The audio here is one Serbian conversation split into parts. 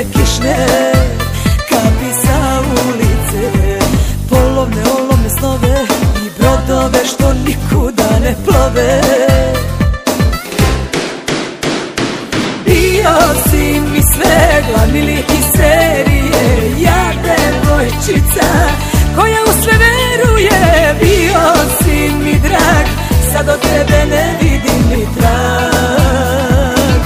kišne, kapi sa ulice, polovne, olovne snove i brodove što nikuda ne plove. Bio si mi sve glavni lik iz serije, ja devojčica koja u sve veruje. Bio si mi drag, sad od tebe ne vidim ni trag.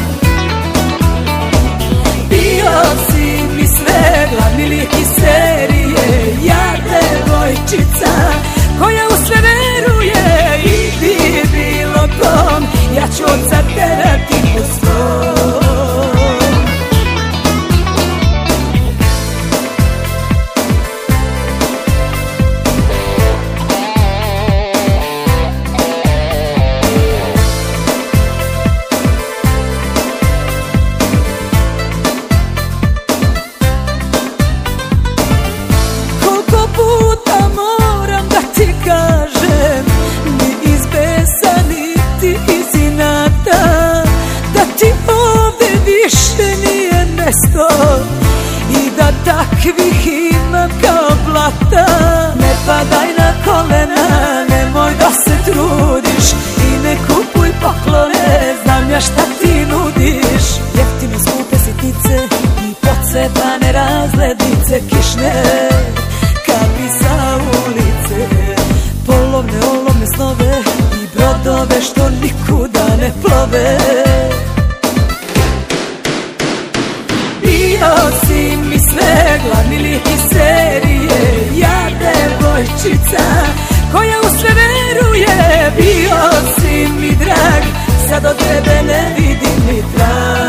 Bio si mi sve glavni lik iz serije, ja devojčica koja u sve veruje. I bi bilo kom, ja ću od sad terati po svom. I da takvih ima kao blata. Ne padaj na kolena, nemoj da se trudiš i ne kupuj poklone, znam ja šta ti nudiš. Jeftine skupe sitnice i pocepane razglednice, kišne, kapi sa ulice, polovne, olovne snove i brodove što nikuda ne plove. Bio si mi sve glavni lik iz serije, ja devojčica koja u sve veruje. Bio si mi drag, sad od tebe ne vidim ni trag.